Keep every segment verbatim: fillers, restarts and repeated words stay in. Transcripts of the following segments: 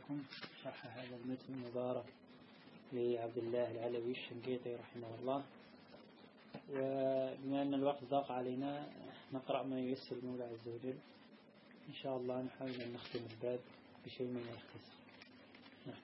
معكم شرح هذا المتن المبارك لعبد الله العلوي الشنقيطي رحمه الله. وبما أن الوقت ضاق علينا نقرأ ما ييسر المولى عز وجل إن شاء الله. نحاول أن نختم الباب بشيء من الاختصار. نعم.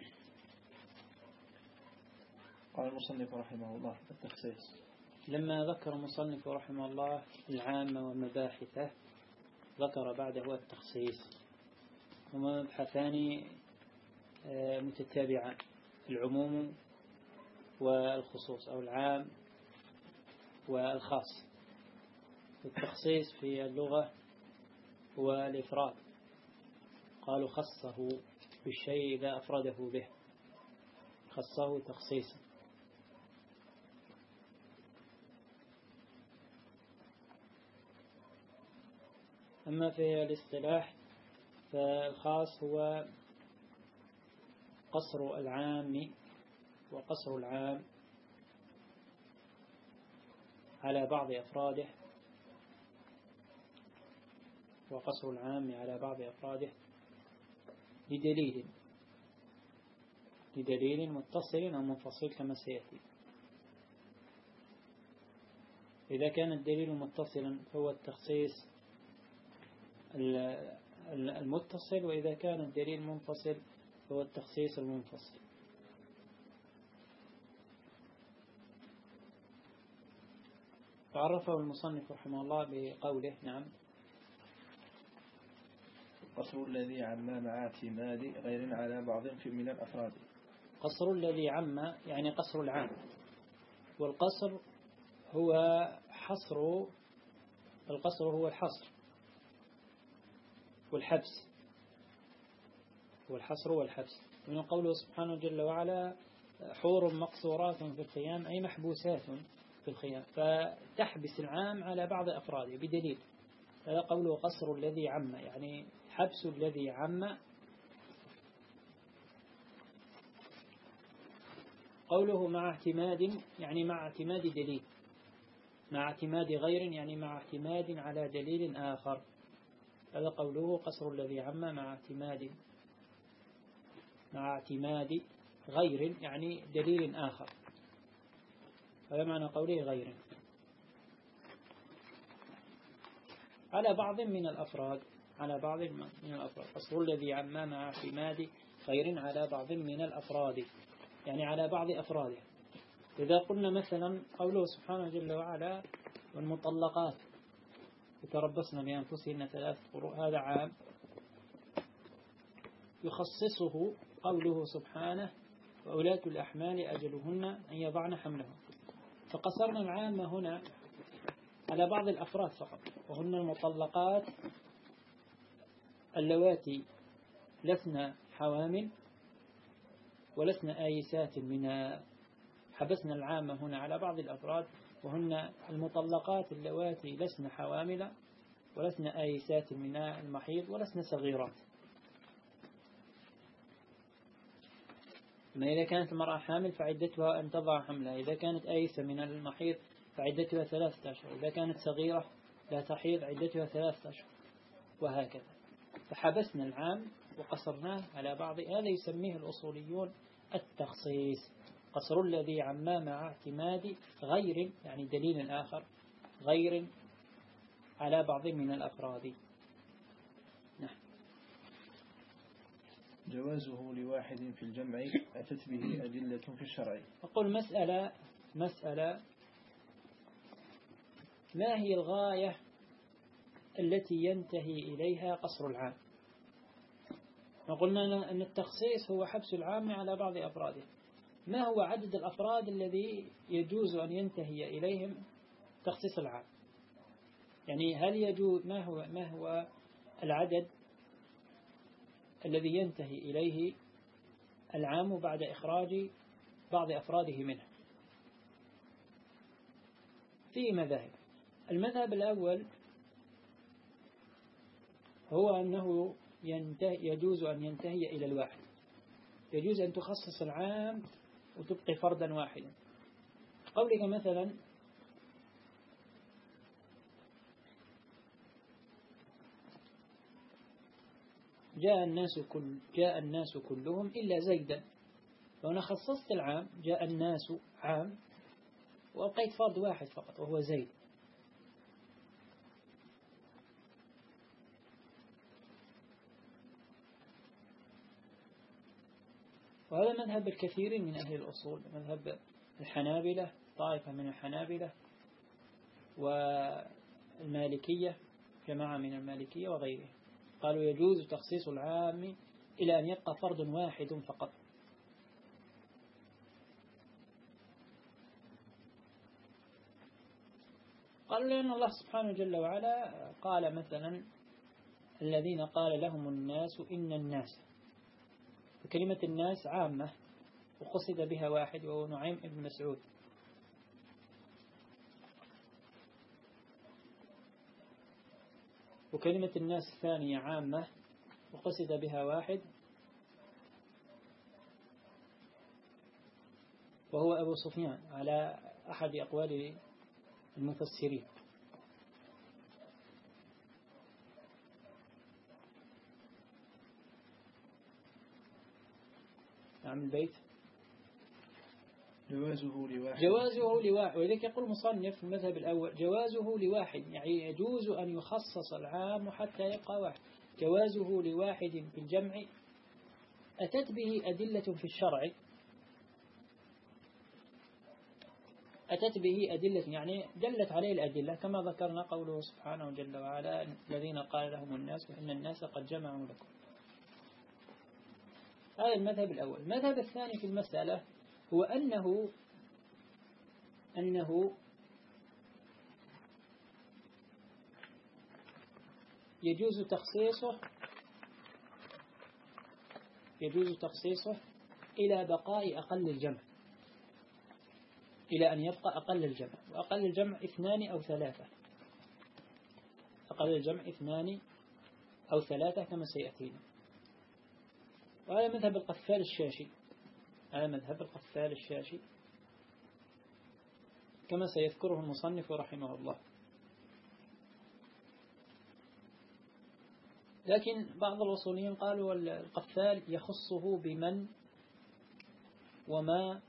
قال المصنف رحمه الله التخصيص. لما ذكر المصنف رحمه الله العامة ومباحثه ذكر بعده التخصيص، هما مبحثان متتابعان: العموم والخصوص أو العام والخاص. التخصيص في اللغة هو الإفراد، قالوا خصه بالشيء إذا أفرده به، خصه تخصيصا. أما في الاصطلاح فالخاص هو قصر العام وقصر العام على بعض أفراده وقصر العام على بعض أفراده لدليل لدليل متصل أو منفصل كما سيأتي. إذا كان الدليل متصلا فهو التخصيص المتصل، وإذا كان الدليل منفصل فهو التخصيص المنفصل. فعرفه المصنف رحمه الله بقوله: نعم، قصر الذي عم مع اعتماد غير على بعض في من الأفراد. قصر الذي عم يعني قصر العام، والقصر هو حصر، القصر هو الحصر والحبس، والحصر والحبس. من قوله سبحانه جل وعلا: حور مقصورات في الخيام، أي محبوسات في الخيام، فتحبس العام على بعض أفراده بدليل. هذا قوله قصر الذي عم، يعني حبس الذي عم. قوله مع اعتماد يعني مع اعتماد دليل، مع اعتماد غير يعني مع اعتماد على دليل آخر. هذا قوله قصر الذي عم مع اعتماد، مع اعتماد غير يعني دليل آخر. هذا معنى قوله غير على بعض من الأفراد، على بعض من الأفراد. قصر الذي عم مع اعتماد غير على بعض من الأفراد، يعني على بعض أفراده. إذا قلنا مثلا قوله سبحانه جل وعلا: والمطلقات يتربصن بأنفسهن ثلاث قروء، هذا عام. يخصصه قوله سبحانه: وأولاة الأحمال أجلهن أن يضعن حملهم. فقصرنا العام هنا على بعض الأفراد فقط، وهن المطلقات اللواتي لسن حوامل ولسن آيسات من. حبسنا العام هنا على بعض الأفراد، وهن المطلقات اللواتي لسن حوامل ولسن آيسات من المحيض ولسن صغيرات. ما إذا كانت المرأة حامل فعدتها أن تضع حملها، إذا كانت آيسة من المحيض فعدتها ثلاثة أشهر، إذا كانت صغيرة لا تحيض عدتها ثلاثة أشهر، وهكذا. فحبسنا العام وقصرناه على بعض. هذا يسميه الأصوليون التخصيص. قصر الذي عم مع اعتماد غير يعني دليل آخر غير على بعض من الأفراد. نعم. جوازه لواحد في الجمع أتت به أدلة في الشرع. أقول مسألة مسألة ما هي الغاية التي ينتهي إليها قصر العام؟ وقلنا أن التخصيص هو حبس العام على بعض أفراده. ما هو عدد الأفراد الذي يجوز أن ينتهي إليهم تخصيص العام؟ يعني هل يجوز، ما هو ما هو العدد الذي ينتهي إليه العام بعد إخراج بعض أفراده منه؟ في مذاهب. المذهب الأول هو أنه ينتهي يجوز أن ينتهي إلى الواحد، يجوز أن تخصص العام وتبقي فردا واحدا. قولك مثلا: جاء الناس كل جاء الناس كلهم إلا زيدا. لو أنا خصصت العام جاء الناس عام وأبقيت فرد واحد فقط وهو زيد. وهذا مذهب الكثير من أهل الأصول، مذهب الحنابلة، طائفة من الحنابلة والمالكية، جماعة من المالكية وغيره، قالوا يجوز تخصيص العام إلى أن يبقى فرد واحد فقط. قالوا لأن الله سبحانه جل وعلا قال مثلا الذين قال لهم الناس إن الناس، وكلمة الناس عامة وقصد بها واحد وهو نعيم بن مسعود. وكلمة الناس الثانية عامة وقصد بها واحد وهو أبو سفيان على أحد أقوال المفسرين. نعم البيت جوازه لواحد جوازه لواحد ولذلك يقول مصنف في المذهب الأول جوازه لواحد، يعني يجوز أن يخصص العام حتى يبقى واحد. جوازه لواحد في الجمع أتت به أدلة في الشرع، أتت به أدلة يعني دلت عليه الأدلة، كما ذكرنا قوله سبحانه جل وعلا الذين قال لهم الناس إن الناس قد جمعوا لكم. هذا المذهب الأول. المذهب الثاني في المسألة هو أنه أنه يجوز تخصيصه يجوز تخصيصه إلى بقاء أقل الجمع، إلى أن يبقى أقل الجمع، وأقل الجمع اثنان أو ثلاثة، أقل الجمع اثنان أو ثلاثة كما سيأتينا. وهذا مذهب القفال الشاشي، هذا مذهب القفال الشاشي كما سيذكره المصنف رحمه الله. لكن بعض الأصوليين قالوا القفال يخصه بمن وما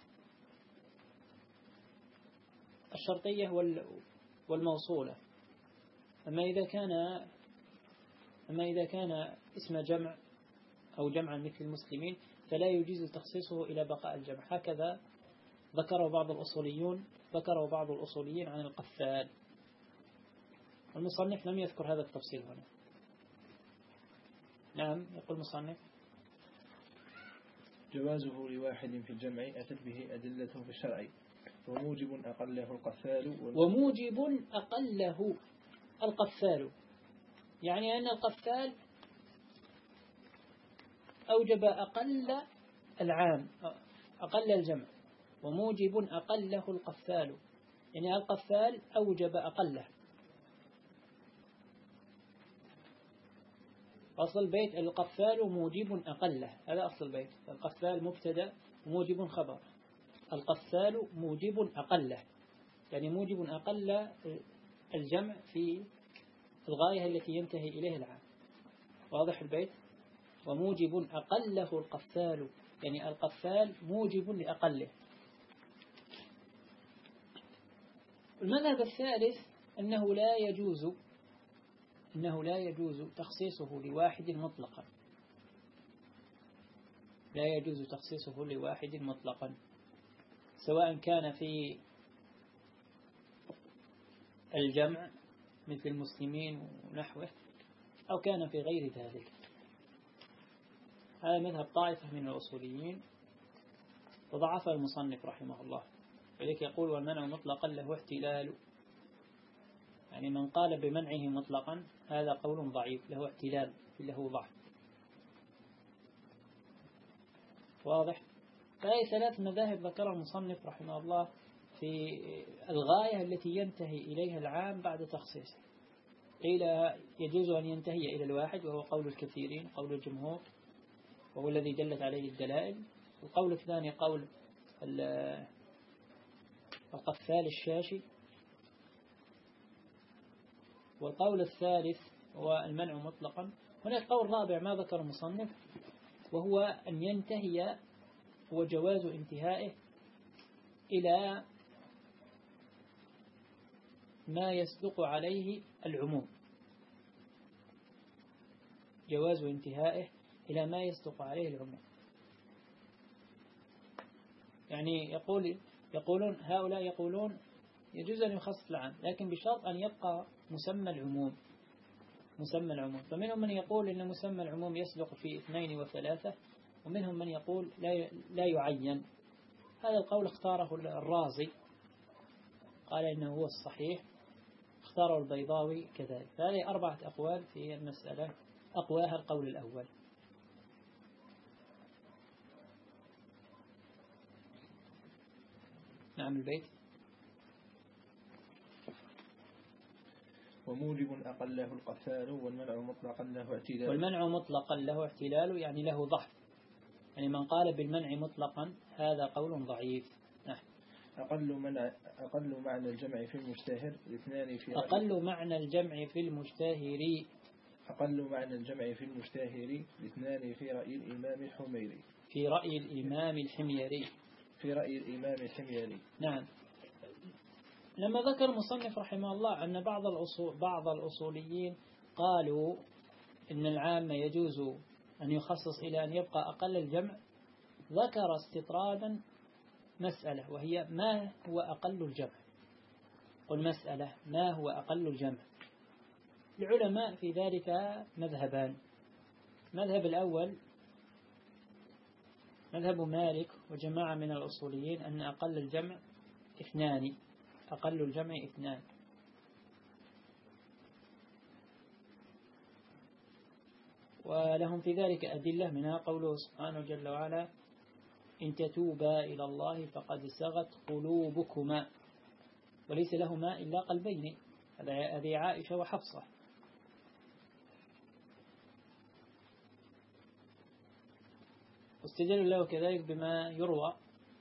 الشرطية والموصولة. أما إذا كان أما إذا كان اسم جمع أو جمعا مثل المسلمين فلا يجوز تخصيصه إلى بقاء الجمع. هكذا ذكروا بعض الأصوليون ذكروا بعض الأصوليين عن القفال. المصنف لم يذكر هذا التفصيل هنا. نعم يقول المصنف جوازه لواحد في الجمع أتت به أدلة في الشرع وموجب أقله القفال وموجب أقله القفال، يعني أن القفال أوجب أقل العام أقل الجمع، وموجب أقله القفال، يعني القفال أوجب أقله. أصل البيت القفال موجب أقله، هذا أصل البيت. القفال مبتدأ وموجب خبر، القفال موجب أقله، يعني موجب أقل الجمع في الغاية التي ينتهي إليه العام. واضح البيت؟ وموجب أقله القفال، يعني القفال موجب لأقله. المذهب الثالث أنه لا يجوز أنه لا يجوز تخصيصه لواحد مطلقا، لا يجوز تخصيصه لواحد مطلقا، سواء كان في الجمع مثل المسلمين ونحوه أو كان في غير ذلك. هذا مذهب طائفة من الأصوليين وضعف المصنف رحمه الله، ولذلك يقول والمنع مطلقا له احتلال، يعني من قال بمنعه مطلقا هذا قول ضعيف له احتلال له ضعف. واضح؟ فهي ثلاث مذاهب ذكرها المصنف رحمه الله في الغاية التي ينتهي إليها العام بعد تخصيصه. قيل يجوز أن ينتهي إلى الواحد وهو قول الكثيرين، قول الجمهور وهو الذي دلت عليه الدلائل. القول الثاني قول القفال الشاشي. والقول الثالث هو المنع مطلقا، هناك قول رابع ما ذكر المصنف، وهو أن ينتهي وجواز انتهائه إلى ما يصدق عليه العموم، جواز انتهائه إلى ما يصدق عليه العموم. يعني يقول يقولون هؤلاء يقولون يجوز أن يخصص العام، لكن بشرط أن يبقى مسمى العموم مسمى العموم. فمنهم من يقول إن مسمى العموم يصدق في اثنين وثلاثة، ومنهم من يقول لا لا يعين. هذا القول اختاره الرازي، قال إنه هو الصحيح، اختاره البيضاوي كذلك. فهذه أربعة أقوال في المسألة، أقواها القول الأول. نعم البيت. وموجب أقله القفال والمنع مطلقا له اعتلال. والمنع مطلقا له اعتلال يعني له ضعف، يعني من قال بالمنع مطلقا هذا قول ضعيف. نعم. أقل منع أقل معنى الجمع في المشتهر الاثنان في رأي أقل معنى الجمع في المشتهر أقل معنى الجمع في المشتهر الاثنان في رأي الإمام الحميري في رأي الإمام الحميري في رأي الإمام الحميري. نعم. لما ذكر المصنف رحمه الله أن بعض الأصول بعض الأصوليين قالوا إن العام يجوز أن يخصص إلى أن يبقى أقل الجمع، ذكر استطرادا مسألة، وهي ما هو أقل الجمع. قل مسألة ما هو أقل الجمع. العلماء في ذلك مذهبان. مذهب الأول مذهب مالك وجماعة من الأصوليين أن أقل الجمع اثنان، أقل الجمع اثنان. ولهم في ذلك أدلة، منها قوله سبحانه جل وعلا إن تتوبا إلى الله فقد سغت قلوبكما وليس لهما إلا قلبين. هذه عائشة وحفصة. واستدل له كذلك بما يروى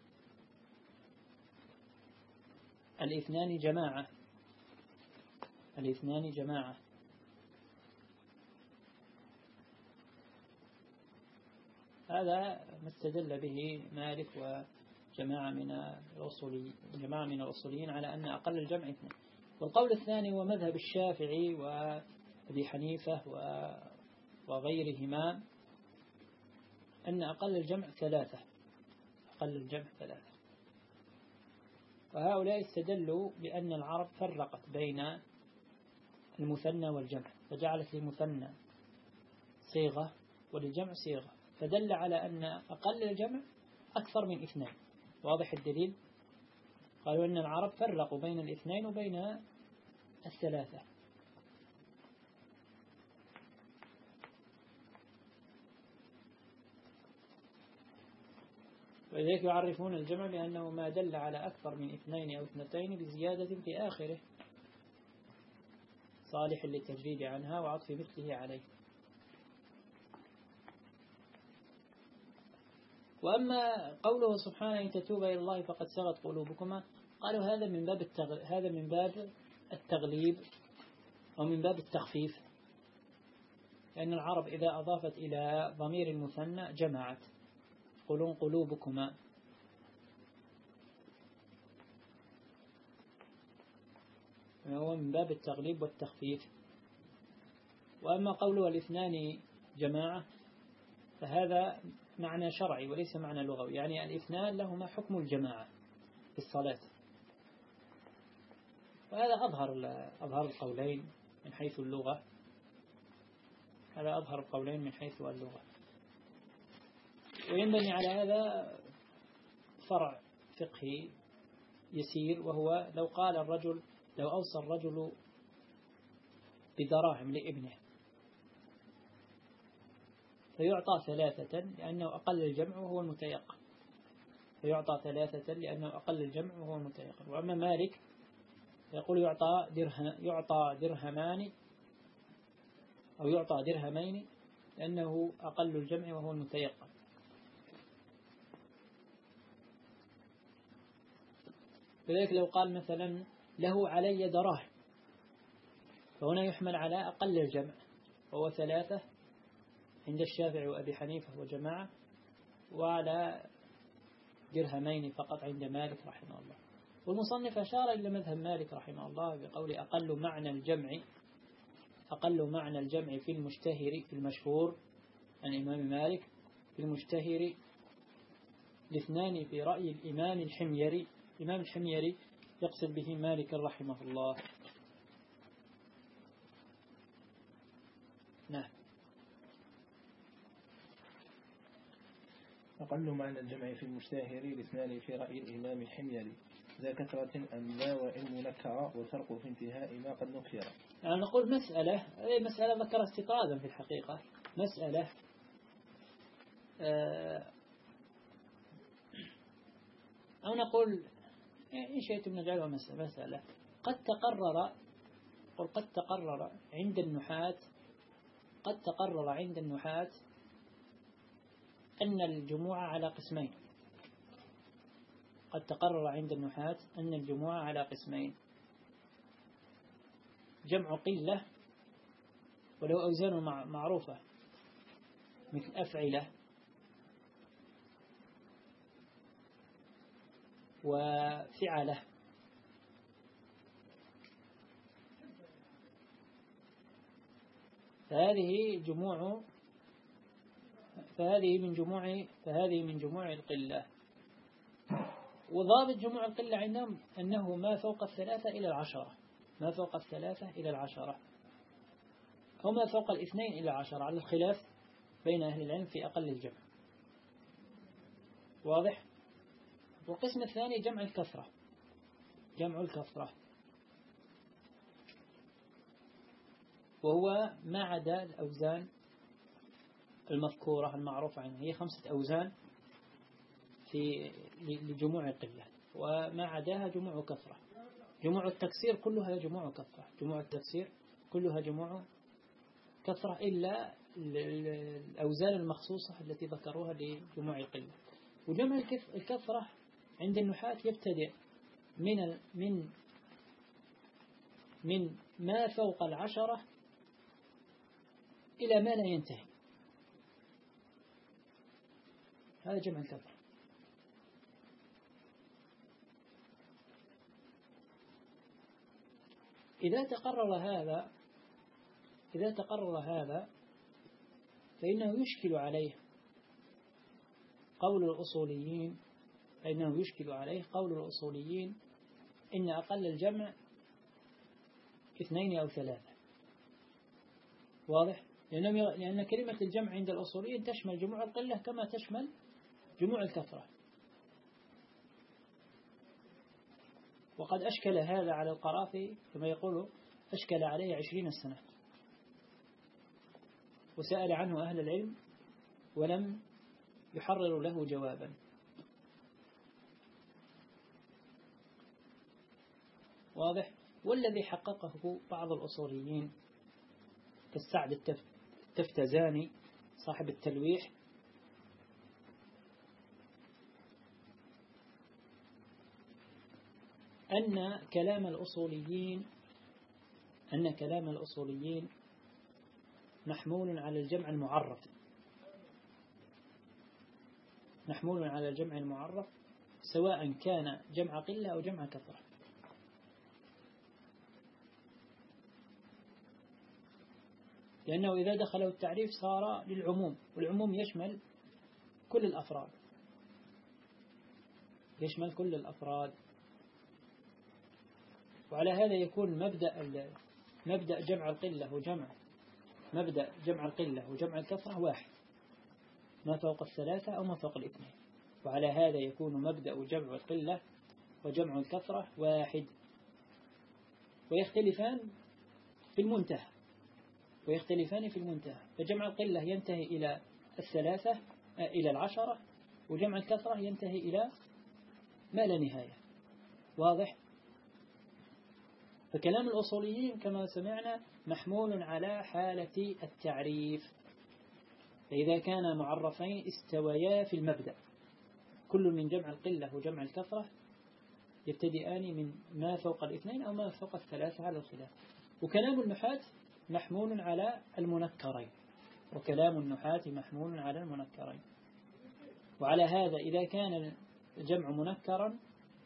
الاثنان جماعة الاثنان جماعة هذا ما استدل به مالك وجماعة من الأصوليين جماعة من الأصوليين على أن أقل الجمع اثنين. والقول الثاني هو مذهب الشافعي وأبي حنيفة وغيرهما أن أقل الجمع ثلاثة أقل الجمع ثلاثة. وهؤلاء استدلوا بأن العرب فرقت بين المثنى والجمع، فجعلت للمثنى صيغة وللجمع صيغة، فدل على أن أقل الجمع أكثر من اثنين. واضح الدليل؟ قالوا أن العرب فرقوا بين الاثنين وبين الثلاثة. ولذلك يعرفون الجمع بأنه ما دل على أكثر من اثنين أو اثنتين بزيادة في آخره صالح للتجريد عنها وعطف مثله عليه. وأما قوله سبحانه إن تتوبا إلى الله فقد سغت قلوبكما، قالوا هذا من باب التغل... هذا من باب التغليب ومن باب التخفيف، لأن العرب إذا أضافت إلى ضمير المثنى جمعت قلون قلوبكما. هو من باب التغليب والتخفيف. وأما قوله الاثنان جماعة فهذا معنى شرعي وليس معنى لغوي، يعني الاثنان لهما حكم الجماعة في الصلاة. وهذا أظهر أظهر القولين من حيث اللغة هذا أظهر القولين من حيث اللغة. وينبني على هذا فرع فقهي يسير، وهو لو قال الرجل لو أوصى الرجل بدراهم لابنه فيعطى ثلاثة لأنه أقل الجمع وهو المتيقن فيعطى ثلاثة لأنه أقل الجمع وهو المتيقن. وأما مالك يقول يعطى درهم يعطى درهمان أو يعطى درهمين لأنه أقل الجمع وهو المتيقن. لذلك لو قال مثلا له علي دراهم فهنا يحمل على أقل الجمع وهو ثلاثة عند الشافعي وأبي حنيفة وجماعة، وعلى درهمين فقط عند مالك رحمه الله. والمصنف أشار إلى مذهب مالك رحمه الله بقول أقل معنى الجمع أقل معنى الجمع في المشتهر في المشهور عن الإمام مالك في المشتهر الاثنان في رأي الإمام الحميري. الإمام الحميري يقصد به مالك رحمه الله. نعم. أقل معنى الجمع في المشتهر الاثنان في رأي الإمام الحميري ذا كثرة أم لا وإن منكرة والفرق في انتهاء ما قد نكر. يعني نقول مسألة هذه مسألة ذكر استطرادا في الحقيقة، مسألة أو نقول إن شئتم نجعلها مسألة قد تقرر قد تقرر عند النحاة قد تقرر عند النحاة أن الجموع على قسمين. قد تقرر عند النحاة أن الجموع على قسمين: جمع قلة ولو أوزان معروفة مثل أفعلة وفعلة، فهذه جموع فهذه من جموع فهذه من جموع القلة. وضابط جموع القلة عندهم أنه ما فوق الثلاثة إلى العشرة ما فوق الثلاثة إلى العشرة أو ما فوق الاثنين إلى العشرة، على الخلاف بين أهل العلم في أقل الجمع. واضح؟ والقسم الثاني جمع الكثرة جمع الكثرة وهو ما عدا الأوزان المذكورة المعروفة عنها، هي خمسة أوزان في لجموع القلة، وما عداها جموع كثرة. جموع التكسير كلها جموع كثرة جموع التكسير كلها جموع كثرة إلا الأوزان المخصوصة التي ذكروها لجموع القلة. وجمع الكثرة عند النحاة يبتدئ من من من ما فوق العشرة إلى ما لا ينتهي. هذا جمع الكثرة. إذا تقرر هذا إذا تقرر هذا فإنه يشكل عليه قول الأصوليين فإنه يشكل عليه قول الأصوليين إن أقل الجمع اثنين أو ثلاثة. واضح؟ لأن كلمة الجمع عند الأصوليين تشمل جموع القلة كما تشمل جموع الكثرة. وقد أشكل هذا على القرافي كما يقول أشكل عليه عشرين سنة، وسأل عنه أهل العلم ولم يحرر له جوابا. واضح؟ والذي حققه بعض الأصوليين كالسعد التفتزاني صاحب التلويح أن كلام الأصوليين أن كلام الأصوليين محمول على الجمع المعرف محمول على الجمع المعرف سواء كان جمع قلة أو جمع كثرة. لأنه إذا دخله التعريف صار للعموم، والعموم يشمل كل الأفراد يشمل كل الأفراد وعلى هذا يكون مبدأ مبدأ جمع القلة وجمع مبدأ جمع القلة وجمع الكثرة واحد، ما فوق الثلاثة أو ما فوق الاثنين. وعلى هذا يكون مبدأ جمع القلة وجمع الكثرة واحد، ويختلفان في المنتهى ويختلفان في المنتهى فجمع القلة ينتهي إلى الثلاثة إلى العشرة، وجمع الكثرة ينتهي إلى ما لا نهاية. واضح؟ فكلام الأصوليين كما سمعنا محمول على حالة التعريف، فإذا كان معرفين استويا في المبدأ كل من جمع القلة وجمع الكثرة يبتدئان من ما فوق الاثنين أو ما فوق الثلاثة على الخلاف. وكلام النحاة محمول على المنكرين وكلام النحاة محمول على المنكرين. وعلى هذا إذا كان الجمع منكرا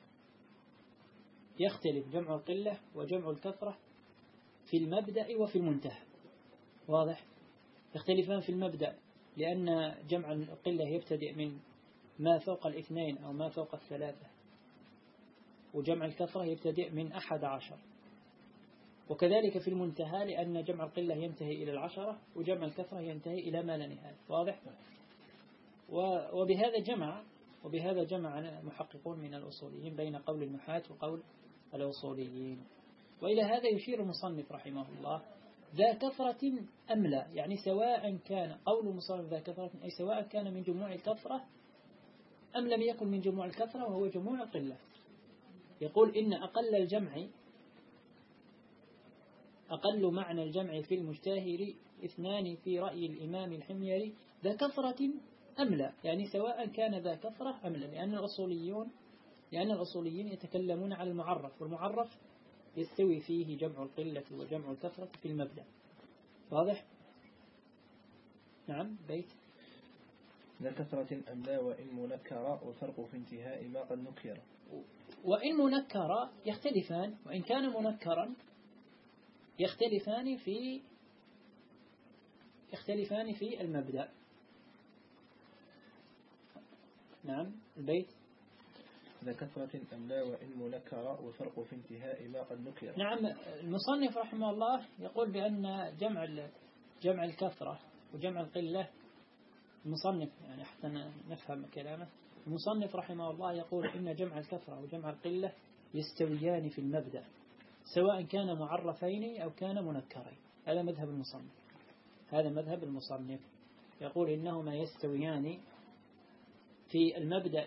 يختلف جمع القلة وجمع الكثرة في المبدأ وفي المنتهى. واضح؟ يختلفان في المبدأ لأن جمع القلة يبتدئ من ما فوق الاثنين أو ما فوق الثلاثة، وجمع الكثرة يبتدئ من أحد عشر. وكذلك في المنتهى لأن جمع القلة ينتهي إلى العشرة وجمع الكثرة ينتهي إلى ما لا نهاية. واضح؟ وبهذا جمع وبهذا جمع المحققون من الأصوليين بين قول النحاة وقول الأصوليين. وإلى هذا يشير المصنف رحمه الله ذا كثرة أم لا، يعني سواء كان قول المصنف ذا كثرة أي سواء كان من جموع الكثرة أم لم يكن من جموع الكثرة وهو جموع القلة. يقول إن أقل الجمع أقل معنى الجمع في المجتهر اثنان في رأي الإمام الحميري ذا كثرة أم لا، يعني سواء كان ذا كثرة أم لا، لأن الأصوليون لأن الأصوليين يتكلمون على المعرف، والمعرف يستوي فيه جمع القلة وجمع الكثرة في المبدأ. واضح؟ نعم. بيت ذا كثرة أم لا وإن منكر وفرق في انتهاء ما قد نكر. وإن منكر يختلفان، وإن كان منكرا يختلفان في يختلفان في المبدأ. نعم. البيت ذا كثرة أم لا وإن منكر وفرق في انتهاء ما قد نكر. نعم. المصنف رحمه الله يقول بأن جمع جمع الكثرة وجمع القلة، المصنف يعني حتى نفهم كلامه، المصنف رحمه الله يقول إن جمع الكثرة وجمع القلة يستويان في المبدأ سواء كان معرفين أو كان منكرين. هذا مذهب المصنف هذا مذهب المصنف يقول إنهما يستويان في المبدأ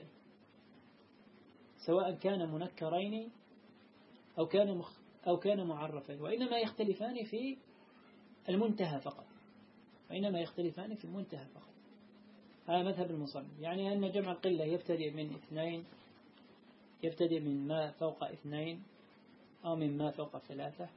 سواء كان منكرين أو كان مخ أو كان معرفين، وإنما يختلفان في المنتهى فقط وإنما يختلفان في المنتهى فقط. هذا مذهب المصنف، يعني أن جمع القلة يبتدئ من اثنين يبتدئ من ما فوق اثنين أو من ما فوق ثلاثة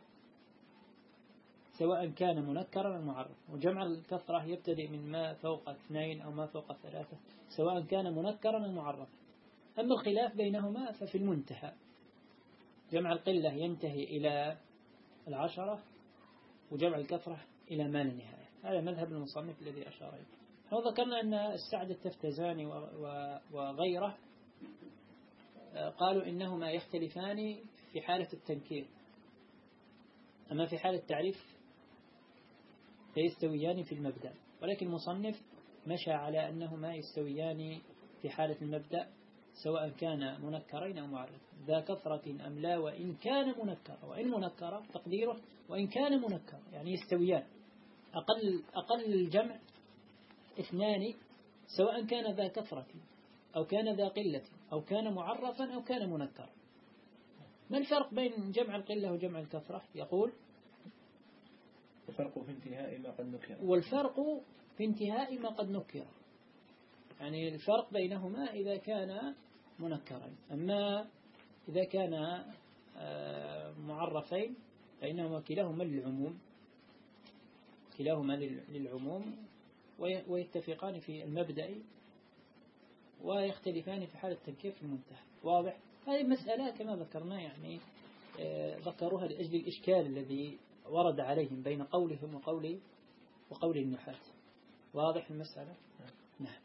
سواء كان منكرا أو معرف، وجمع الكثرة يبتدئ من ما فوق اثنين أو ما فوق ثلاثة سواء كان منكرا أو معرف. أما الخلاف بينهما ففي المنتهى، جمع القلة ينتهي إلى العشرة وجمع الكثرة إلى ما لا نهاية. هذا مذهب المصنف الذي أشار إليه. وذكرنا أن السعد التفتزاني وغيره قالوا إنهما يختلفان في حالة التنكير، أما في حالة التعريف فيستويان في المبدأ، ولكن المصنف مشى على أنهما يستويان في حالة المبدأ سواء كان منكرين أو معرف. ذا كثرة أم لا وإن كان منكر، وإن منكر تقديره وإن كان منكر، يعني يستويان. أقل أقل الجمع اثنان سواء كان ذا كثرة أو كان ذا قلة أو كان معرفا أو كان منكر. ما الفرق بين جمع القلة وجمع الكثرة؟ يقول الفرق في انتهاء ما قد نكر. والفرق في انتهاء ما قد نكر، يعني الفرق بينهما إذا كان منكرين. أما إذا كان معرفين فإنهما كلاهما للعموم كلاهما للعموم ويتفقان في المبدأ ويختلفان في حالة التنكير في المنتهى. واضح؟ هذه المسألة كما ذكرنا يعني ذكروها لأجل الإشكال الذي ورد عليهم بين قولهم وقول وقول النحاة. واضح المسألة؟ نعم.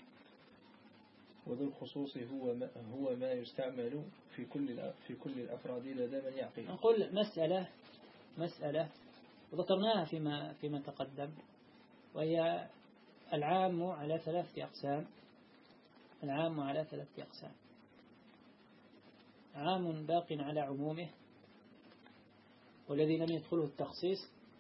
وذو الخصوص هو ما هو ما يستعمل في كل في كل الأفراد لدى من يعقل. نقول مسألة مسألة وذكرناها فيما فيما تقدم، وهي العام على ثلاثة أقسام. العام على ثلاثة أقسام: عام باق على عمومه والذي لم يدخله التخصيص.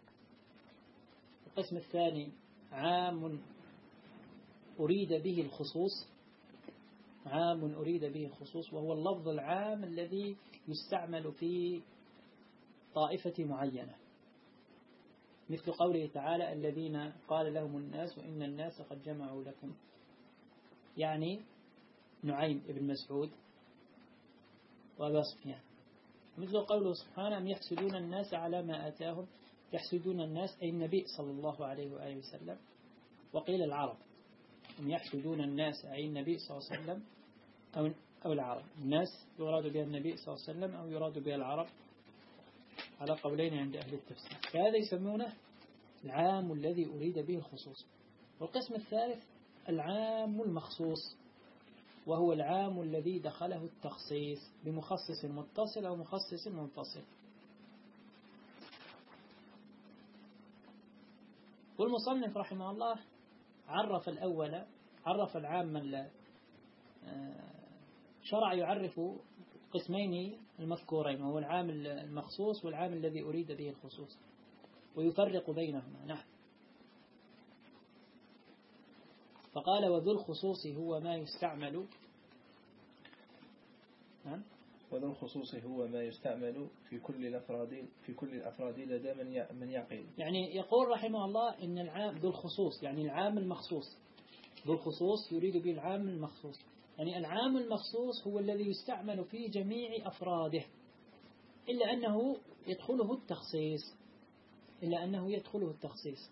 القسم الثاني عام أريد به الخصوص عام أريد به الخصوص وهو اللفظ العام الذي يستعمل في طائفة معينة، مثل قوله تعالى الذين قال لهم الناس وإن الناس قد جمعوا لكم، يعني نعيم ابن مسعود وأبا سفيان. مثل قوله سبحانه أم يحسدون الناس على ما آتاهم، يحسدون الناس أي النبي صلى الله عليه وآله وسلم وقيل العرب، هم يحسدون الناس أي النبي صلى الله عليه وسلم أو أو العرب. الناس يراد بها النبي صلى الله عليه وسلم أو يراد بها العرب على قولين عند أهل التفسير. فهذا يسمونه العام الذي أريد به الخصوص. والقسم الثالث العام المخصوص، وهو العام الذي دخله التخصيص بمخصص متصل أو مخصص منفصل. والمصنف رحمه الله عرف الأول، عرف العام من شرع يعرف قسمين المذكورين، وهو العام المخصوص والعام الذي أريد به الخصوص، ويفرق بينهما. نحن فقال وذو الخصوص هو ما يستعمل نعم وذو الخصوص هو ما يستعمل في كل الأفراد في كل الأفراد لدى من من يعقل. يعني يقول رحمه الله إن العام ذو الخصوص يعني العام المخصوص، ذو الخصوص يريد به العام المخصوص، يعني العام المخصوص هو الذي يستعمل في جميع أفراده إلا أنه يدخله التخصيص إلا أنه يدخله التخصيص.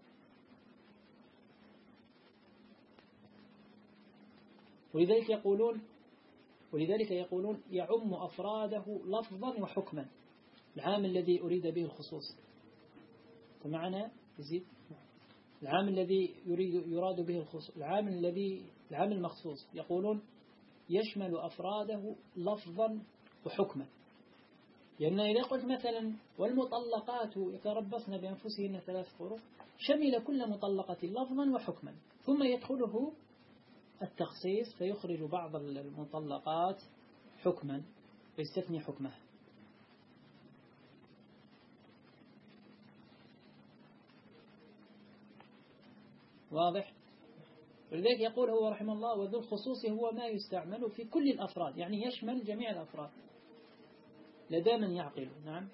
ولذلك يقولون ولذلك يقولون يعم أفراده لفظا وحكما، العام الذي أريد به الخصوص. فمعنى يزيد العام الذي يريد يراد به الخصوص، العام الذي العام المخصوص يقولون يشمل أفراده لفظا وحكما. لأن إذا قلت مثلا والمطلقات يتربصن بأنفسهن ثلاث قروء، شمل كل مطلقة لفظا وحكما، ثم يدخله التخصيص فيخرج بعض المطلقات حكما ويستثني حكمه. واضح؟ ولذلك يقول هو رحمه الله وذو الخصوص هو ما يستعمل في كل الأفراد، يعني يشمل جميع الأفراد لدى من يعقل. نعم.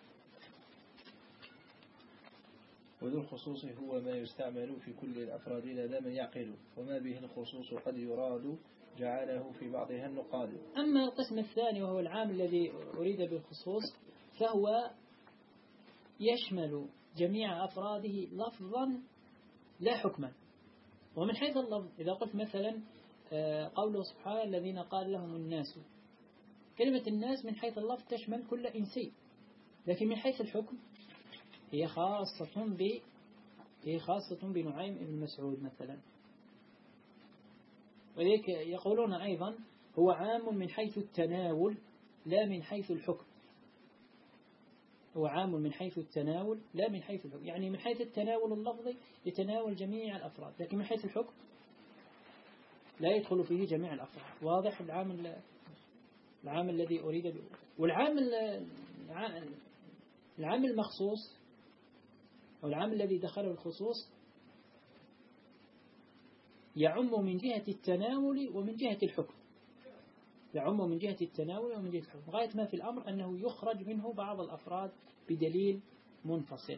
وذو الخصوص هو ما يستعمل في كل الأفراد لدى من يعقل، وما به الخصوص قد يراد جعله في بعضها النقاد. أما القسم الثاني وهو العام الذي أريد بالخصوص فهو يشمل جميع أفراده لفظا لا حكما. ومن حيث اللفظ إذا قلت مثلا قوله سبحانه الذين قال لهم الناس، كلمة الناس من حيث اللفظ تشمل كل إنسي، لكن من حيث الحكم هي خاصة ب هي خاصة بنعيم بن مسعود مثلا. ولذلك يقولون أيضا هو عام من حيث التناول لا من حيث الحكم. هو عام من حيث التناول لا من حيث الحكم، يعني من حيث التناول اللفظي يتناول جميع الأفراد، لكن من حيث الحكم لا يدخل فيه جميع الأفراد. واضح؟ العام العام الذي أريد به. والعام العام المخصوص أو العام الذي دخله الخصوص يعم من جهة التناول ومن جهة الحكم، يعم من جهة التناول ومن جهة الحكم، غاية ما في الأمر أنه يخرج منه بعض الأفراد بدليل منفصل.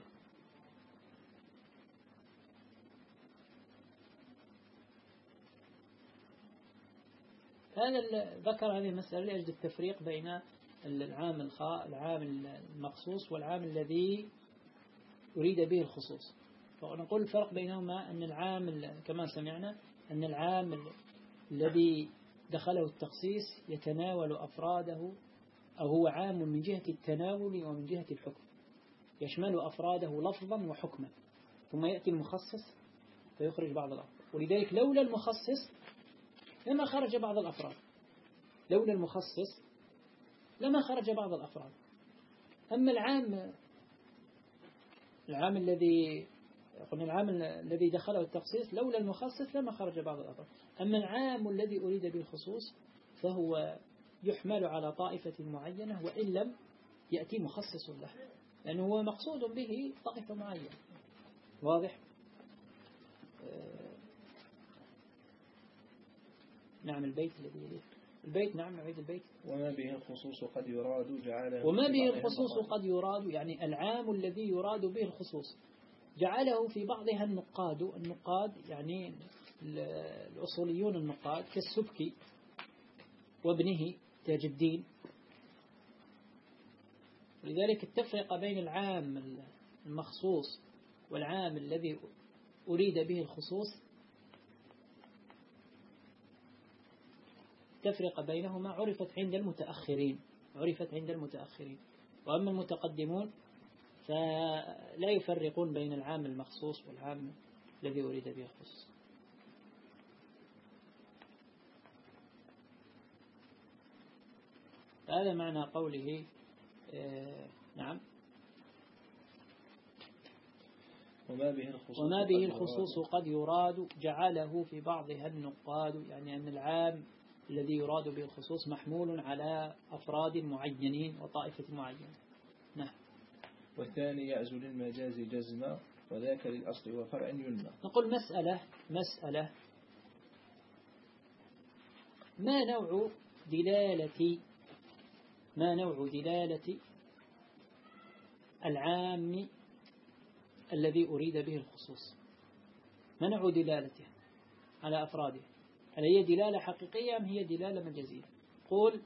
هذا ذكر هذه المسألة لأجل التفريق بين العام الخاء العام المخصوص والعام الذي أريد به الخصوص. فنقول الفرق بينهما أن العام كما سمعنا أن العام الذي دخله التخصيص يتناول أفراده، أو هو عام من جهة التناول ومن جهة الحكم، يشمل أفراده لفظا وحكما، ثم يأتي المخصص فيخرج بعض الأفراد. ولذلك لولا المخصص لما خرج بعض الأفراد، لولا المخصص لما خرج بعض الأفراد. أما العام العام الذي قلنا العام الذي دخله التخصيص لولا المخصص لما خرج بعض الأفراد. أما العام الذي أريد به الخصوص فهو يحمل على طائفة معينة وإن لم يأتي مخصص له، لأنه هو مقصود به طائفة معينة. واضح؟ نعم. البيت الذي يليه البيت نعم نعيد البيت. وما به الخصوص قد يراد جعله وما به الخصوص قد يراد، يعني العام الذي يراد به الخصوص جعله في بعضها النقاد. النقاد يعني الأصوليون النقاد كالسبكي وابنه تاج الدين. لذلك التفرقة بين العام المخصوص والعام الذي أريد به الخصوص تفرق بينهما عرفت عند المتأخرين عرفت عند المتأخرين وأما المتقدمون فلا يفرقون بين العام المخصوص والعام الذي أريد به الخصوص. هذا معنى قوله آه نعم وما به الخصوص, وما به الخصوص قد يراد جعله في بعضها النقاد، يعني أن العام الذي يراد به الخصوص محمول على أفراد معينين وطائفة معينة. نعم. والثاني يعزو للمجاز جزما وذاك للأصل وفرع ينمى. نقول مسألة مسألة ما نوع دلالة ما نوع دلالة العام الذي أريد به الخصوص؟ ما نوع دلالته على أفراده؟ هل هي دلالة حقيقية أم هي دلالة مجازية؟ قول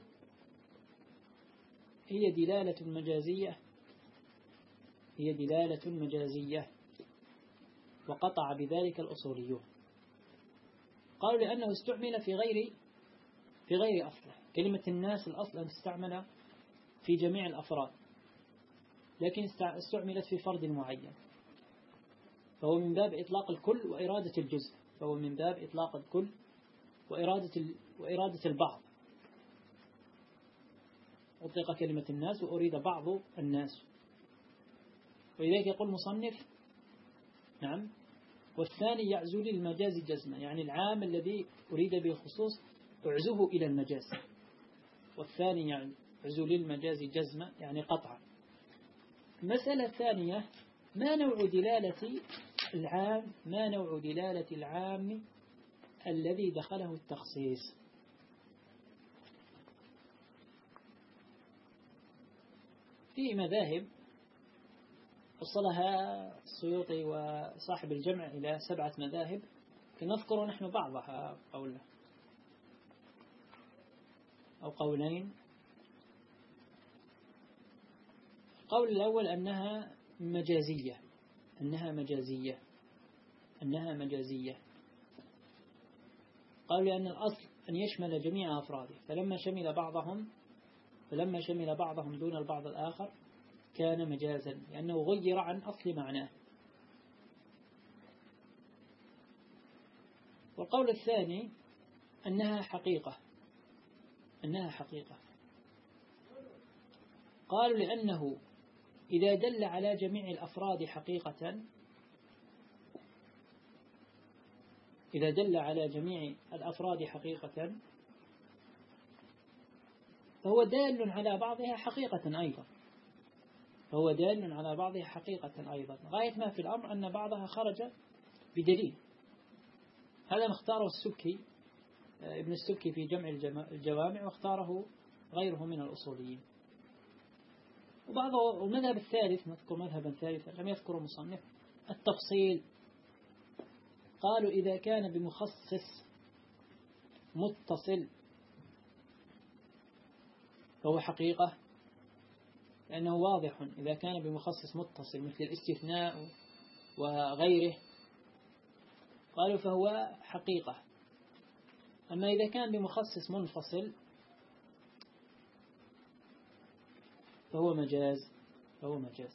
هي دلالة مجازية هي دلالة مجازية وقطع بذلك الأصوليون. قالوا لأنه استعمل في غير في غير أصله. كلمة الناس الأصل أن تستعمل في جميع الأفراد، لكن استعملت في فرد معين، فهو من باب إطلاق الكل وإرادة الجزء فهو من باب إطلاق الكل وإرادة وإرادة البعض. أطلق كلمة الناس وأريد بعض الناس، ولذلك يقول مصنف نعم والثاني يعزو للمجاز جزما، يعني العام الذي أريد به الخصوص أعزه إلى المجاز، والثاني يعني يعزو للمجاز جزما يعني قطعا. المسألة الثانية ما نوع دلالة العام ما نوع دلالة العام الذي دخله التخصيص؟ في مذاهب وصلها السيوطي وصاحب الجمع إلى سبعة مذاهب، نذكر نحن بعضها قولا أو قولين. القول الأول أنها مجازية أنها مجازية أنها مجازية قالوا لأن الأصل أن يشمل جميع أفراده، فلما شمل بعضهم فلما شمل بعضهم دون البعض الآخر كان مجازا لأنه غير عن أصل معناه. والقول الثاني أنها حقيقة أنها حقيقة قالوا لأنه إذا دل على جميع الأفراد حقيقة إذا دل على جميع الأفراد حقيقة فهو دال على بعضها حقيقة أيضا فهو دال على بعضها حقيقة أيضا غاية ما في الأمر أن بعضها خرج بدليل. هذا مختاره السبكي ابن السبكي في جمع الجوامع، واختاره غيره من الأصوليين. وبعضه المذهب الثالث نذكر مذهبا ثالثا لم يذكر مصنف التفصيل. قالوا إذا كان بمخصص متصل فهو حقيقة لأنه واضح. إذا كان بمخصص متصل مثل الاستثناء وغيره قالوا فهو حقيقة. أما إذا كان بمخصص منفصل فهو مجاز فهو مجاز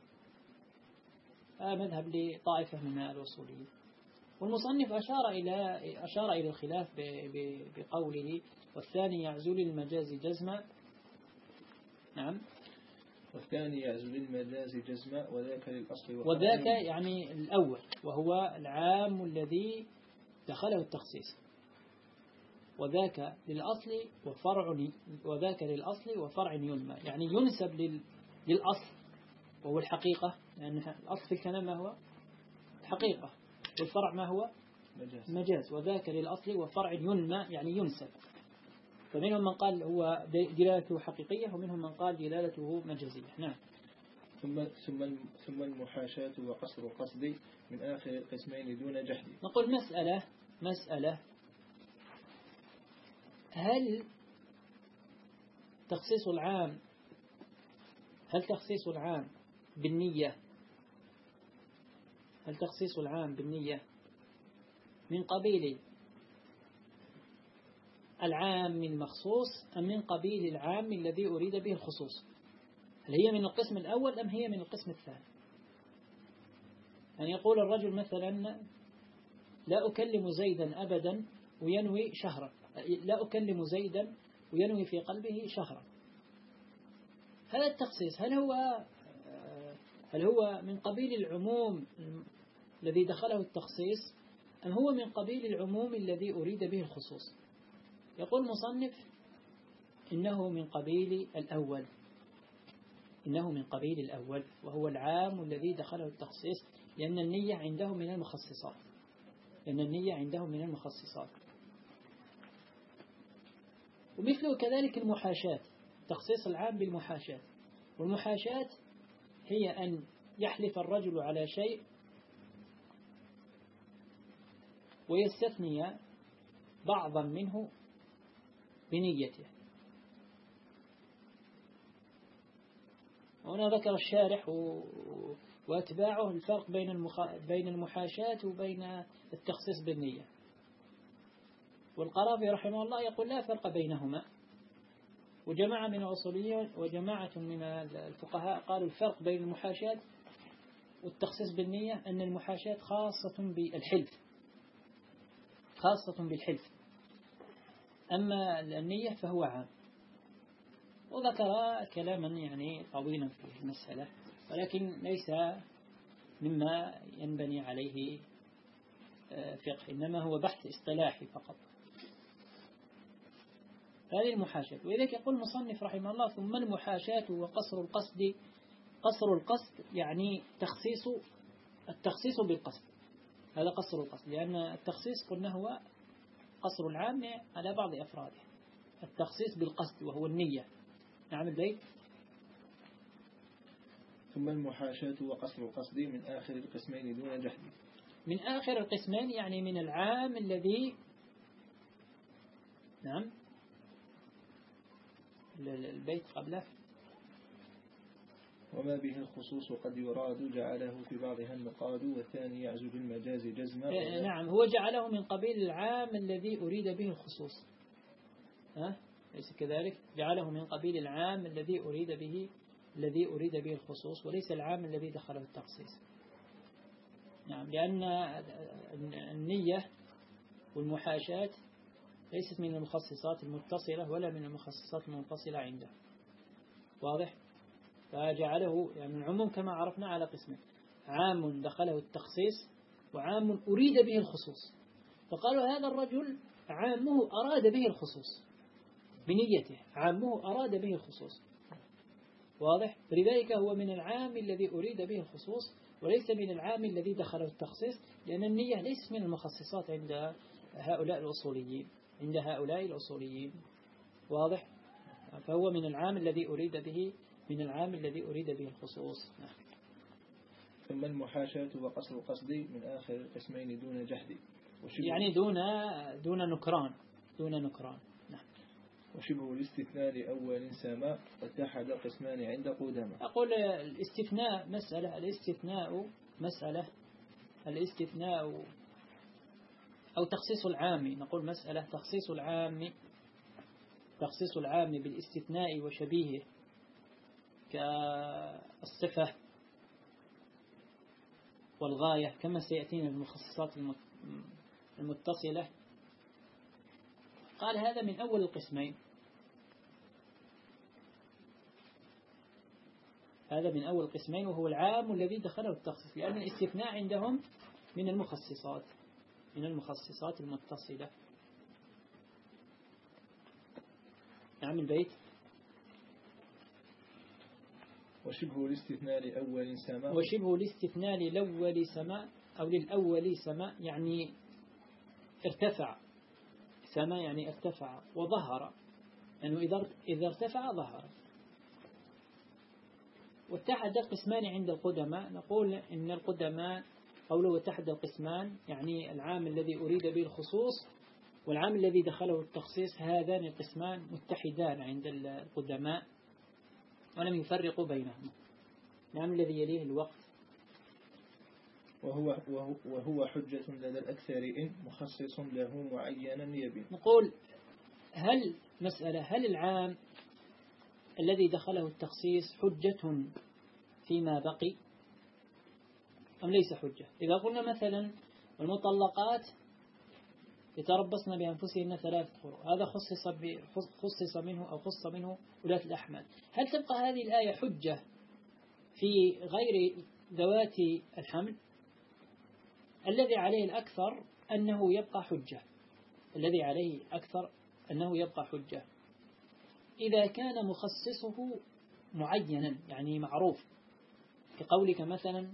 هذا مذهب لطائفة من الأصوليين. والمصنف أشار إلى أشار إلى الخلاف بقوله والثاني يعزو للمجاز جزما. نعم والثاني يعزو للمجاز جزما وذاك للأصل وذاك يعني الأول وهو العام الذي دخله التخصيص، وذاك للأصل وفرع وذاك للأصل وفرع ينمى، يعني ينسب للأصل وهو الحقيقة، لأن يعني الأصل في الكلام ما هو الحقيقة، والفرع ما هو مجاز. مجاز. وذاك للأصل وفرع ينمى يعني ينسب. فمنهم من قال هو دلالته حقيقية ومنهم من قال دلالته مجازية. نعم. ثم ثم ثم المحاشاة وقصر القصد من آخر القسمين دون جحد. نقول مسألة مسألة هل تخصيص العام هل تخصيص العام بالنية هل تخصيص العام بالنية من قبيل العام المخصوص أم من قبيل العام الذي أريد به الخصوص؟ هل هي من القسم الأول أم هي من القسم الثاني؟ يعني يقول الرجل مثلا لا أكلم زيدا أبدا وينوي شهرا، لا أكلم زيدا وينوي في قلبه شهرا. هذا التخصيص هل هو هل هو من قبيل العموم الذي دخله التخصيص أم هو من قبيل العموم الذي أريد به الخصوص؟ يقول المصنف إنه من قبيل الأول، إنه من قبيل الأول وهو العام الذي دخله التخصيص، لأن النية عنده من المخصصات، لأن النية عنده من المخصصات. ومثله كذلك المحاشاة، تخصيص العام بالمحاشاة. والمحاشاة هي أن يحلف الرجل على شيء ويستثني بعضا منه بنيته. هنا ذكر الشارح وأتباعه الفرق بين المخ... بين المحاشاة وبين التخصيص بالنية. والقرافي رحمه الله يقول لا فرق بينهما، وجماعة من الأصوليين وجماعة من الفقهاء قالوا الفرق بين المحاشاة والتخصيص بالنية أن المحاشاة خاصة بالحلف، خاصة بالحلف، أما النية فهو عام. وذكر كلاما يعني طويلا في المسألة، ولكن ليس مما ينبني عليه فقه، إنما هو بحث اصطلاحي فقط. هذه المحاشاة. ولذلك يقول المصنف رحمه الله ثم المحاشاة وقصر القصد. قصر القصد يعني تخصيص التخصيص بالقصد، هذا قصر القصد، لأن التخصيص قلنا هو قصر العام على بعض أفراده، التخصيص بالقصد وهو النية. نعم البيت. ثم المحاشاة وقصر القصد من آخر القسمين دون جحد. من آخر القسمين يعني من العام الذي نعم البيت قبله وما به الخصوص قد يراد جعله في بعضها النقاد والثاني يعزو بالمجاز جزما. نعم هو جعله من قبيل العام الذي أريد به الخصوص، ها ليس كذلك؟ جعله من قبيل العام الذي أريد به الذي أريد به الخصوص وليس العام الذي دخله التخصيص. نعم لأن النية والمحاشاة ليست من المخصصات المتصلة ولا من المخصصات المنفصلة عنده، واضح؟ فجعله يعني العموم كما عرفنا على قسمين، عام دخله التخصيص وعام أريد به الخصوص. فقالوا هذا الرجل عامه أراد به الخصوص بنيته، عامه أراد به الخصوص، واضح؟ فلذلك هو من العام الذي أريد به الخصوص وليس من العام الذي دخله التخصيص، لأن النية ليست من المخصصات عند هؤلاء الأصوليين، عند هؤلاء الأصوليين، واضح؟ فهو من العام الذي أريد به من العام الذي أريد به الخصوص. ثم المحاشاة وقصر القصد من آخر القسمين دون جحد، يعني دون دون نكران دون نكران. نعم. وشبه الاستثناء لأول سماء واتحد قسمان عند قدامى. أقول الاستثناء مسألة، الاستثناء مسألة، الاستثناء أو تخصيص العام، نقول مسألة تخصيص العام، تخصيص العام بالاستثناء وشبيهه كالصفة والغاية كما سيأتينا المخصصات المتصلة. قال هذا من أول القسمين، هذا من أول القسمين وهو العام الذي دخله التخصيص، لأن الاستثناء عندهم من المخصصات من المخصصات المتصلة. نعم البيت. وشبه الاستثناء لأول سماء، وشبه الاستثناء للأول سماء أو للأول سماء يعني ارتفع، سماء يعني ارتفع وظهر، لأنه يعني إذا ارتفع ظهر. واتحد القسمان عند القدماء، نقول إن القدماء قوله واتحد القسمان يعني العام الذي أريد به الخصوص والعام الذي دخله التخصيص، هذان القسمان متحدان عند القدماء ولم يفرقوا بينهما. العام الذي يليه الوقت وهو, وهو, وهو حجة لدى الأكثر إن مخصص له معينا يبين. نقول هل مسألة هل العام الذي دخله التخصيص حجة فيما بقي أم ليس حجة؟ إذا قلنا مثلا المطلقات يتربصن بأنفسهن ثلاثة قروء، هذا خصص خصص منه أو خص منه ولاة الأحمال، هل تبقى هذه الآية حجة في غير ذوات الحمل؟ الذي عليه الأكثر أنه يبقى حجة، الذي عليه أكثر أنه يبقى حجة إذا كان مخصصه معينا، يعني معروف، كقولك مثلا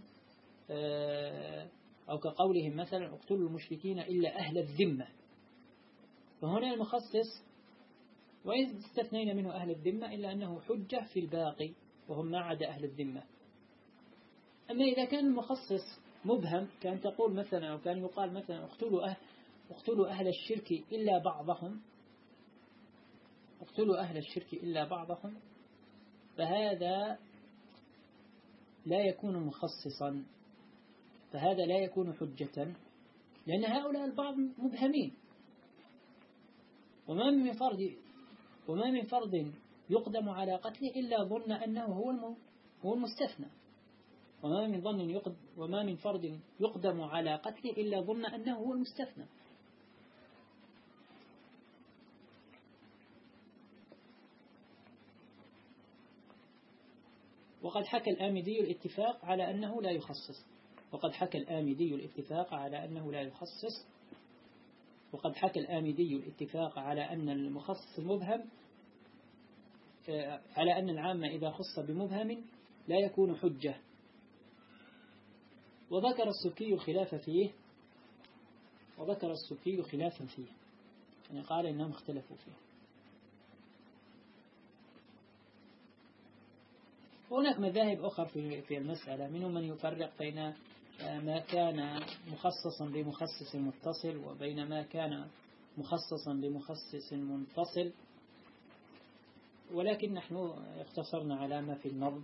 أو كقولهم مثلا اقتلوا المشركين إلا أهل الذمة، فهنا المخصص وإذ استثنينا منه أهل الذمة إلا أنه حجة في الباقي وهم ما عدا أهل الذمة. أما إذا كان المخصص مبهم كان تقول مثلا أو كان يقال مثلا اقتلوا أهل, اقتلوا أهل الشرك إلا بعضهم اقتلوا أهل الشرك إلا بعضهم، فهذا لا يكون مخصصا، فهذا لا يكون حجة، لأن هؤلاء البعض مبهمين، وما من فرد وما من فرد يقدم على قتله إلا ظن أنه هو هو المستثنى، وما من ظن يقدم وما من فرد يقدم على قتله إلا ظن أنه هو المستثنى. وقد حكى الآمدي الاتفاق على أنه لا يخصص وقد حكى الآمدي الاتفاق على أنه لا يخصص وقد حكى الآمدي الاتفاق على أن المخصص المبهم على أن العام إذا خص بمبهم لا يكون حجة. وذكر السكي الخلاف فيه وذكر السكي خلافا فيه يعني قال إنهم اختلفوا فيه. هناك مذاهب أخرى في في المسألة، منهم من يفرق بين ما كان مخصصا بمخصص متصل وبين ما كان مخصصا بمخصص منفصل، ولكن نحن اختصرنا على ما في النظم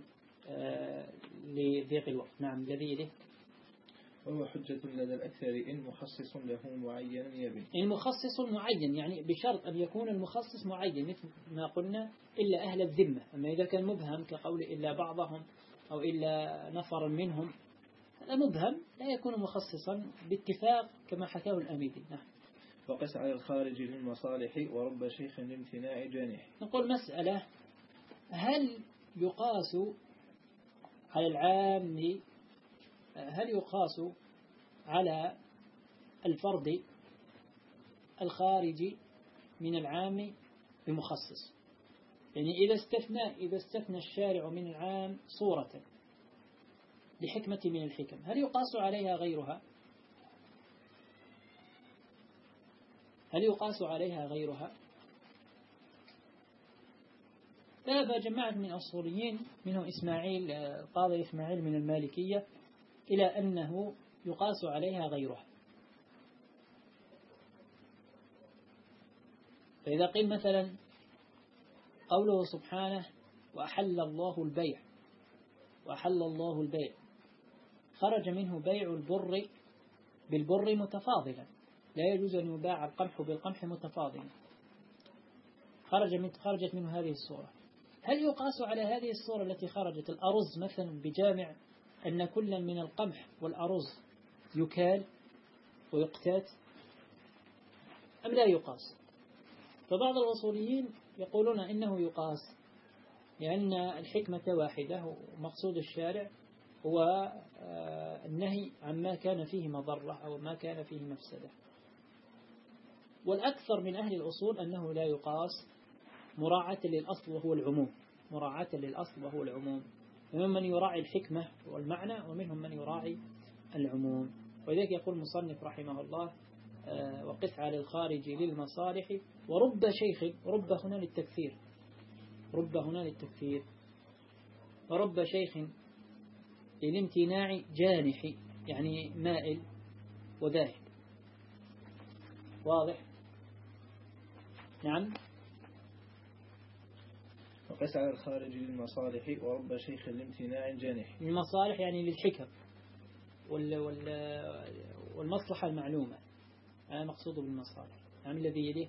لضيق الوقت. نعم الذي له وهو حجة لدى الأكثر إن مخصص له معين يبين. المخصص معين يعني بشرط أن يكون المخصص معين مثل ما قلنا إلا أهل الذمة. أما إذا كان مبهم كقول إلا بعضهم أو إلا نفر منهم هذا مبهم لا يكون مخصصا باتفاق كما حكاه الآمدي. نعم. وقس على الخارج للمصالح ورب شيخ لامتناع جانح. نقول مسألة هل يقاس على العام هل يقاس على الفرد الخارج من العام بمخصص؟ يعني إذا استثنى إذا استثنى الشارع من العام صورة لحكمة من الحكم هل يقاس عليها غيرها؟ هل يقاس عليها غيرها؟ ذهب جماعة من الأصوليين منهم إسماعيل قاضي إسماعيل من المالكية إلى أنه يقاس عليها غيرها. فإذا قيل مثلا قوله سبحانه وأحل الله البيع وأحل الله البيع خرج منه بيع البر بالبر متفاضلا، لا يجوز أن يباع القمح بالقمح متفاضلا، خرج من خرجت منه هذه الصورة. هل يقاس على هذه الصورة التي خرجت الأرز مثلا بجامع أن كل من القمح والأرز يكال ويقتات أم لا يقاس؟ فبعض الأصوليين يقولون إنه يقاس لأن الحكمة واحدة ومقصود الشارع هو النهي عما كان فيه مضرة أو ما كان فيه مفسدة. والأكثر من أهل الأصول أنه لا يقاس مراعاة للأصل وهو العموم مراعاة للأصل وهو العموم ومنهم من يراعي الحكمة والمعنى ومنهم من يراعي العموم. ولذلك يقول المصنف رحمه الله وقس على الخارج للمصالح ورب شيخ، رب هنا للتكثير رب هنا للتكثير ورب شيخ للامتناع جانح يعني مائل وذاهب. واضح؟ نعم. وقس على الخارج للمصالح ورب شيخ لامتناع جانح. المصالح يعني للحكم وال وال والمصلحة المعلومة. أنا مقصود بالمصالح. نعم الذي يليه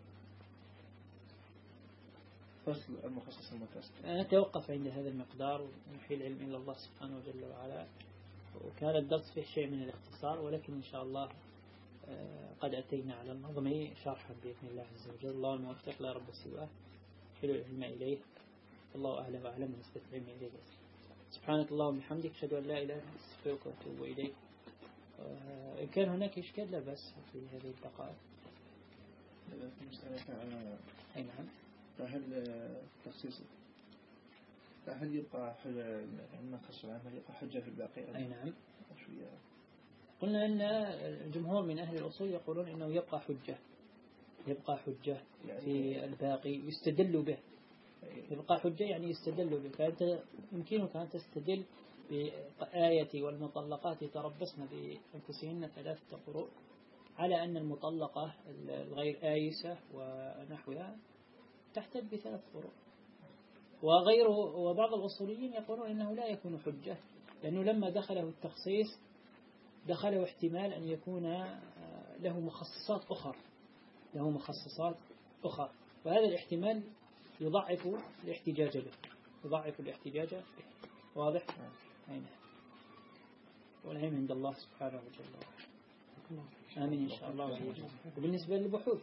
فصل المخصص المتصل. أنا أتوقف عند هذا المقدار ونحيل العلم إلى الله سبحانه وجل وعلا. وكان الدرس فيه شيء من الاختصار، ولكن إن شاء الله قد أتينا على النظم شرحا بإذن الله عز وجل. الله الموفق لا رب سواه، حلو العلم إليه. الله أعلى وأعلم نسبة العلم إليه. سبحانك اللهم وبحمدك أشهد أن لا إله إلا أنت أستغفرك وأتوب إليك. إن كان هناك إشكال لا بأس في هذه الدقائق. في مسألة على أي نعم. فهل تخصيص فهل يبقى حجة عندنا خصوصا هل يبقى حجة في الباقي؟ أي نعم. قلنا أن الجمهور من أهل الأصول يقولون إنه يبقى حجة، يبقى حجة في الباقي يستدل به. يبقى حجة يعني يستدل به. فأنت يمكنك أن تستدل بآية والمطلقات تربصن بأنفسهن ثلاثة قروء على أن المطلقة الغير آيسة ونحوها تحتج بثلاث قروء. وغيره وبعض الأصوليين يقولون إنه لا يكون حجة، لأنه لما دخله التخصيص دخله احتمال أن يكون له مخصصات أخرى له مخصصات أخرى وهذا الاحتمال يضعف الاحتجاج به يضعف الاحتجاج به. واضح؟ أين والعلم عند الله سبحانه وتعالى. آمين إن شاء الله. وبالنسبة للبحوث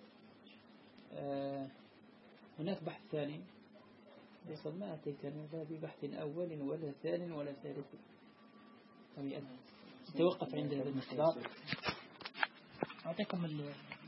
آه هناك بحث ثاني يصل ما أتيتنا لا ببحث أول ولا ثاني ولا ثالث. توقف عند هذا المقدار. أعطيكم